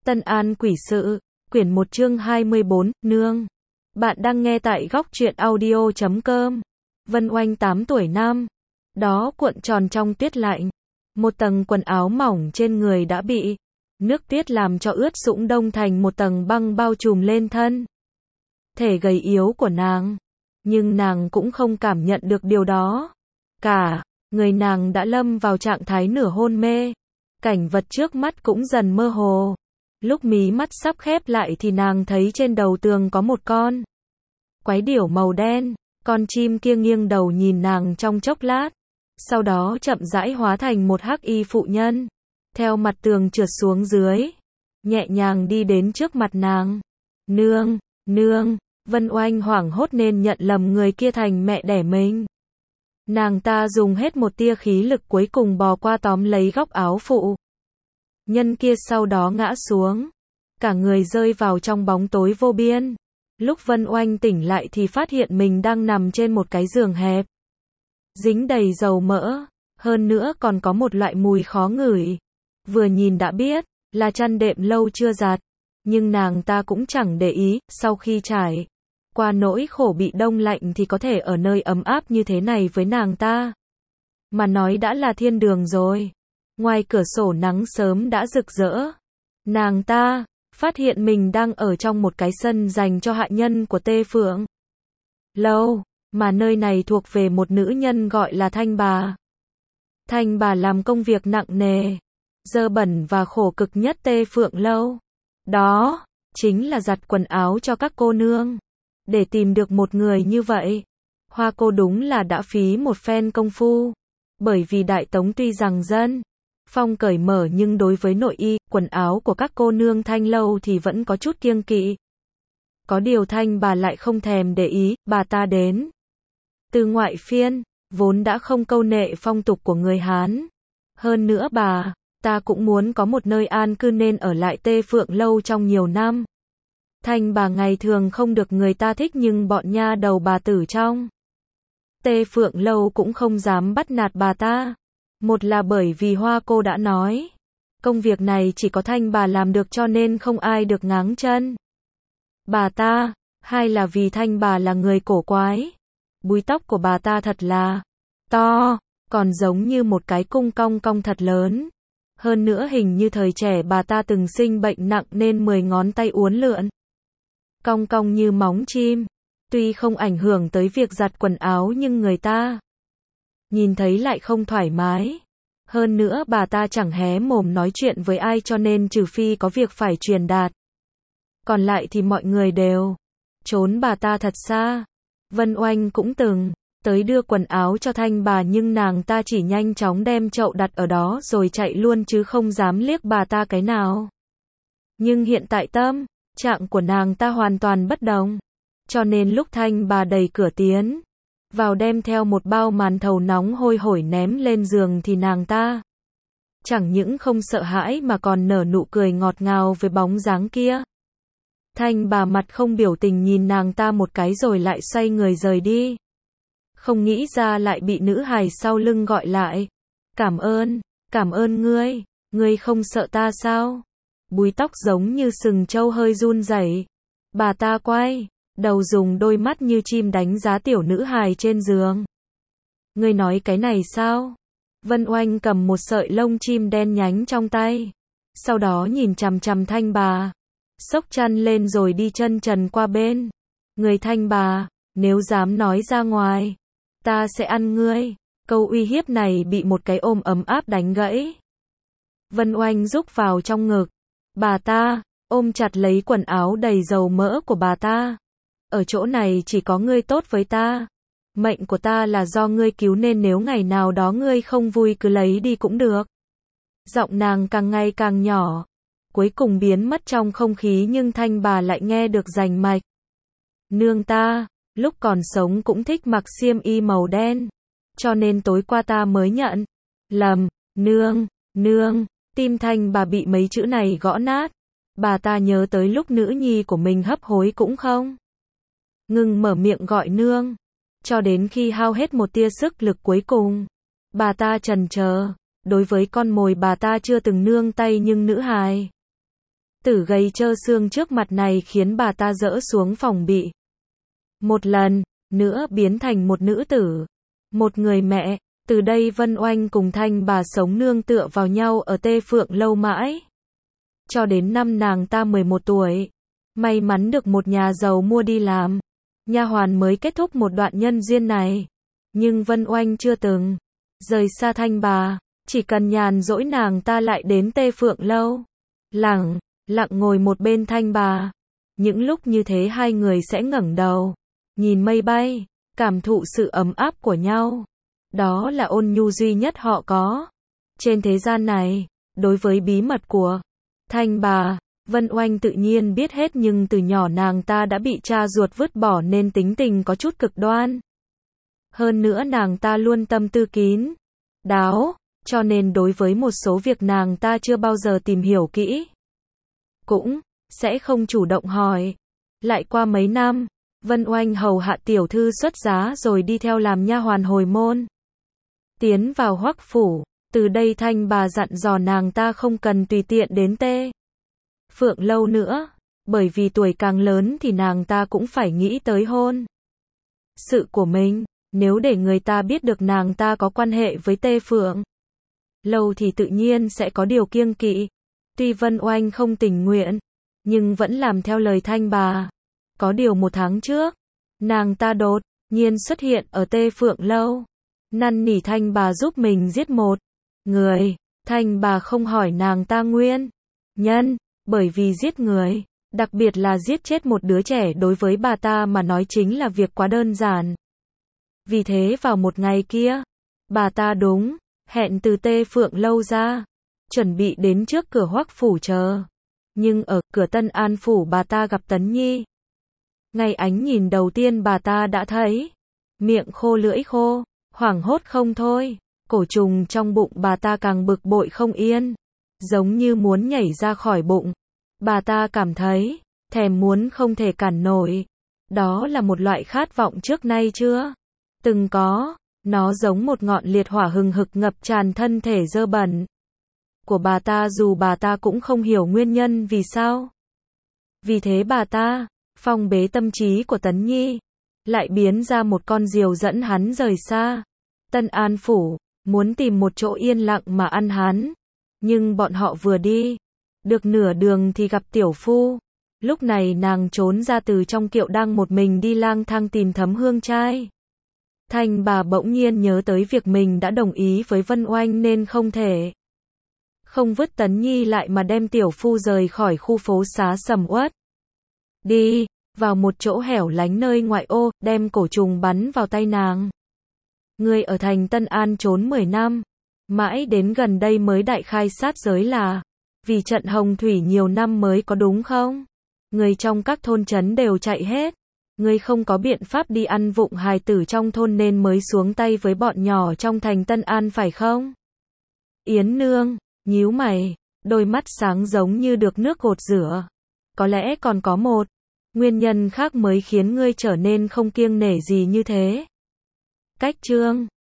Tân An Quỷ Sự, quyển 1 chương 24, Nương. Bạn đang nghe tại góc truyện audio.com. Vân Oanh 8 tuổi nam. Đó cuộn tròn trong tuyết lạnh. Một tầng quần áo mỏng trên người đã bị nước tuyết làm cho ướt sũng đông thành một tầng băng bao trùm lên thân thể gầy yếu của nàng. Nhưng nàng cũng không cảm nhận được điều đó. Cả người nàng đã lâm vào trạng thái nửa hôn mê. Cảnh vật trước mắt cũng dần mơ hồ. Lúc mí mắt sắp khép lại thì nàng thấy trên đầu tường có một con quái điểu màu đen. Con chim kia nghiêng đầu nhìn nàng trong chốc lát. Sau đó chậm rãi hóa thành một hắc y phụ nhân. Theo mặt tường trượt xuống dưới. Nhẹ nhàng đi đến trước mặt nàng. Nương, nương. Vân Oanh hoảng hốt nên nhận lầm người kia thành mẹ đẻ mình. Nàng ta dùng hết một tia khí lực cuối cùng bò qua tóm lấy góc áo phụ nhân kia, sau đó ngã xuống. Cả người rơi vào trong bóng tối vô biên. Lúc Vân Oanh tỉnh lại thì phát hiện mình đang nằm trên một cái giường hẹp. Dính đầy dầu mỡ. Hơn nữa còn có một loại mùi khó ngửi. Vừa nhìn đã biết là chăn đệm lâu chưa giặt. Nhưng nàng ta cũng chẳng để ý. Sau khi trải qua nỗi khổ bị đông lạnh thì có thể ở nơi ấm áp như thế này với nàng ta mà nói đã là thiên đường rồi. Ngoài cửa sổ nắng sớm đã rực rỡ. Nàng ta phát hiện mình đang ở trong một cái sân dành cho hạ nhân của Tê Phượng Lâu, mà nơi này thuộc về một nữ nhân gọi là Thanh Bà. Thanh Bà làm công việc nặng nề, dơ bẩn và khổ cực nhất Tê Phượng Lâu. Đó chính là giặt quần áo cho các cô nương. Để tìm được một người như vậy, Hoa cô đúng là đã phí một phen công phu. Bởi vì Đại Tống tuy rằng dân phong cởi mở nhưng đối với nội y, quần áo của các cô nương Thanh Lâu thì vẫn có chút kiêng kỵ. Có điều Thanh Bà lại không thèm để ý. Bà ta đến từ ngoại phiên, vốn đã không câu nệ phong tục của người Hán. Hơn nữa bà ta cũng muốn có một nơi an cư nên ở lại Tê Phượng Lâu trong nhiều năm. Thanh Bà ngày thường không được người ta thích nhưng bọn nha đầu bà tử trong Tê Phượng Lâu cũng không dám bắt nạt bà ta. Một là bởi vì Hoa cô đã nói, công việc này chỉ có Thanh Bà làm được cho nên không ai được ngáng chân bà ta. Hai là vì Thanh Bà là người cổ quái. Búi tóc của bà ta thật là to, còn giống như một cái cung cong cong thật lớn. Hơn nữa hình như thời trẻ bà ta từng sinh bệnh nặng nên 10 ngón tay uốn lượn cong cong như móng chim. Tuy không ảnh hưởng tới việc giặt quần áo nhưng người ta nhìn thấy lại không thoải mái. Hơn nữa bà ta chẳng hé mồm nói chuyện với ai cho nên trừ phi có việc phải truyền đạt. Còn lại thì mọi người đều trốn bà ta thật xa. Vân Oanh cũng từng tới đưa quần áo cho Thanh Bà nhưng nàng ta chỉ nhanh chóng đem chậu đặt ở đó rồi chạy luôn chứ không dám liếc bà ta cái nào. Nhưng hiện tại tâm trạng của nàng ta hoàn toàn bất đồng. Cho nên lúc Thanh Bà đẩy cửa tiến vào đem theo một bao màn thầu nóng hôi hổi ném lên giường thì nàng ta chẳng những không sợ hãi mà còn nở nụ cười ngọt ngào với bóng dáng kia. Thanh Bà mặt không biểu tình nhìn nàng ta một cái rồi lại xoay người rời đi. Không nghĩ ra lại bị nữ hài sau lưng gọi lại. Cảm ơn ngươi không sợ ta sao? Búi tóc giống như sừng trâu hơi run rẩy. Bà ta quay đầu dùng đôi mắt như chim đánh giá tiểu nữ hài trên giường. Ngươi nói cái này sao? Vân Oanh cầm một sợi lông chim đen nhánh trong tay. Sau đó nhìn chằm chằm Thanh Bà. Xốc chăn lên rồi đi chân trần qua bên người Thanh Bà. Nếu dám nói ra ngoài, ta sẽ ăn ngươi. Câu uy hiếp này bị một cái ôm ấm áp đánh gãy. Vân Oanh rúc vào trong ngực bà ta, ôm chặt lấy quần áo đầy dầu mỡ của bà ta. Ở chỗ này chỉ có ngươi tốt với ta. Mệnh của ta là do ngươi cứu nên nếu ngày nào đó ngươi không vui cứ lấy đi cũng được. Giọng nàng càng ngày càng nhỏ, cuối cùng biến mất trong không khí nhưng Thanh Bà lại nghe được rành mạch. Nương ta, lúc còn sống cũng thích mặc xiêm y màu đen. Cho nên tối qua ta mới nhận lầm. Nương, tim Thanh Bà bị mấy chữ này gõ nát. Bà ta nhớ tới lúc nữ nhi của mình hấp hối cũng không ngừng mở miệng gọi nương. Cho đến khi hao hết một tia sức lực cuối cùng, bà ta chần chờ. Đối với con mồi bà ta chưa từng nương tay nhưng nữ hài tử gầy trơ xương trước mặt này khiến bà ta dỡ xuống phòng bị. Một lần nữa biến thành một nữ tử, một người mẹ. Từ đây Vân Oanh cùng Thanh Bà sống nương tựa vào nhau ở Tê Phượng lâu mãi. Cho đến năm nàng ta 11 tuổi, may mắn được một nhà giàu mua đi làm nha hoàn mới kết thúc một đoạn nhân duyên này. Nhưng Vân Oanh chưa từng rời xa Thanh Bà, chỉ cần nhàn rỗi nàng ta lại đến Tê Phượng lâu, lặng lặng ngồi một bên Thanh Bà. Những lúc như thế hai người sẽ ngẩng đầu, nhìn mây bay, cảm thụ sự ấm áp của nhau. Đó là ôn nhu duy nhất họ có trên thế gian này. Đối với bí mật của Thanh Bà, Vân Oanh tự nhiên biết hết, nhưng từ nhỏ nàng ta đã bị cha ruột vứt bỏ nên tính tình có chút cực đoan. Hơn nữa nàng ta luôn tâm tư kín đáo, cho nên đối với một số việc nàng ta chưa bao giờ tìm hiểu kỹ, cũng sẽ không chủ động hỏi. Lại qua mấy năm, Vân Oanh hầu hạ tiểu thư xuất giá rồi đi theo làm nha hoàn hồi môn, tiến vào Hoắc phủ. Từ đây Thanh Bà dặn dò nàng ta không cần tùy tiện đến Tê Phượng lâu nữa, bởi vì tuổi càng lớn thì nàng ta cũng phải nghĩ tới hôn sự của mình. Nếu để người ta biết được nàng ta có quan hệ với Tê Phượng lâu thì tự nhiên sẽ có điều kiêng kỵ. Tuy Vân Oanh không tình nguyện, nhưng vẫn làm theo lời Thanh Bà. Có điều một tháng trước, nàng ta đột nhiên xuất hiện ở Tê Phượng lâu, năn nỉ Thanh Bà giúp mình giết một người. Thanh Bà không hỏi nàng ta nguyên nhân, bởi vì giết người, đặc biệt là giết chết một đứa trẻ, đối với bà ta mà nói chính là việc quá đơn giản. Vì thế vào một ngày kia, bà ta đúng hẹn từ Tê Phượng lâu ra, chuẩn bị đến trước cửa Hoắc phủ chờ. Nhưng ở cửa Tân An phủ bà ta gặp Tấn Nhi. Ngay ánh nhìn đầu tiên bà ta đã thấy miệng khô lưỡi khô, hoảng hốt không thôi. Cổ trùng trong bụng bà ta càng bực bội không yên, giống như muốn nhảy ra khỏi bụng. Bà ta cảm thấy thèm muốn không thể cản nổi. Đó là một loại khát vọng trước nay chưa từng có. Nó giống một ngọn liệt hỏa hừng hực ngập tràn thân thể dơ bẩn của bà ta, dù bà ta cũng không hiểu nguyên nhân vì sao. Vì thế bà ta phong bế tâm trí của Tấn Nhi, lại biến ra một con diều dẫn hắn rời xa Tân An phủ, muốn tìm một chỗ yên lặng mà ăn hắn. Nhưng bọn họ vừa đi được nửa đường thì gặp tiểu phu. Lúc này nàng trốn ra từ trong kiệu đang một mình đi lang thang tìm Thấm Hương trai. Thanh Bà bỗng nhiên nhớ tới việc mình đã đồng ý với Vân Oanh nên không thể không vứt Tấn Nhi lại mà đem tiểu phu rời khỏi khu phố xá sầm uất. Đi vào một chỗ hẻo lánh nơi ngoại ô, đem cổ trùng bắn vào tay nàng. Người ở thành Tân An trốn 10 năm, mãi đến gần đây mới đại khai sát giới là vì trận hồng thủy nhiều năm mới có đúng không? Người trong các thôn trấn đều chạy hết. Người không có biện pháp đi ăn vụng hài tử trong thôn nên mới xuống tay với bọn nhỏ trong thành Tân An phải không? Yến Nương nhíu mày, đôi mắt sáng giống như được nước gột rửa. Có lẽ còn có một nguyên nhân khác mới khiến ngươi trở nên không kiêng nể gì như thế. Cách chương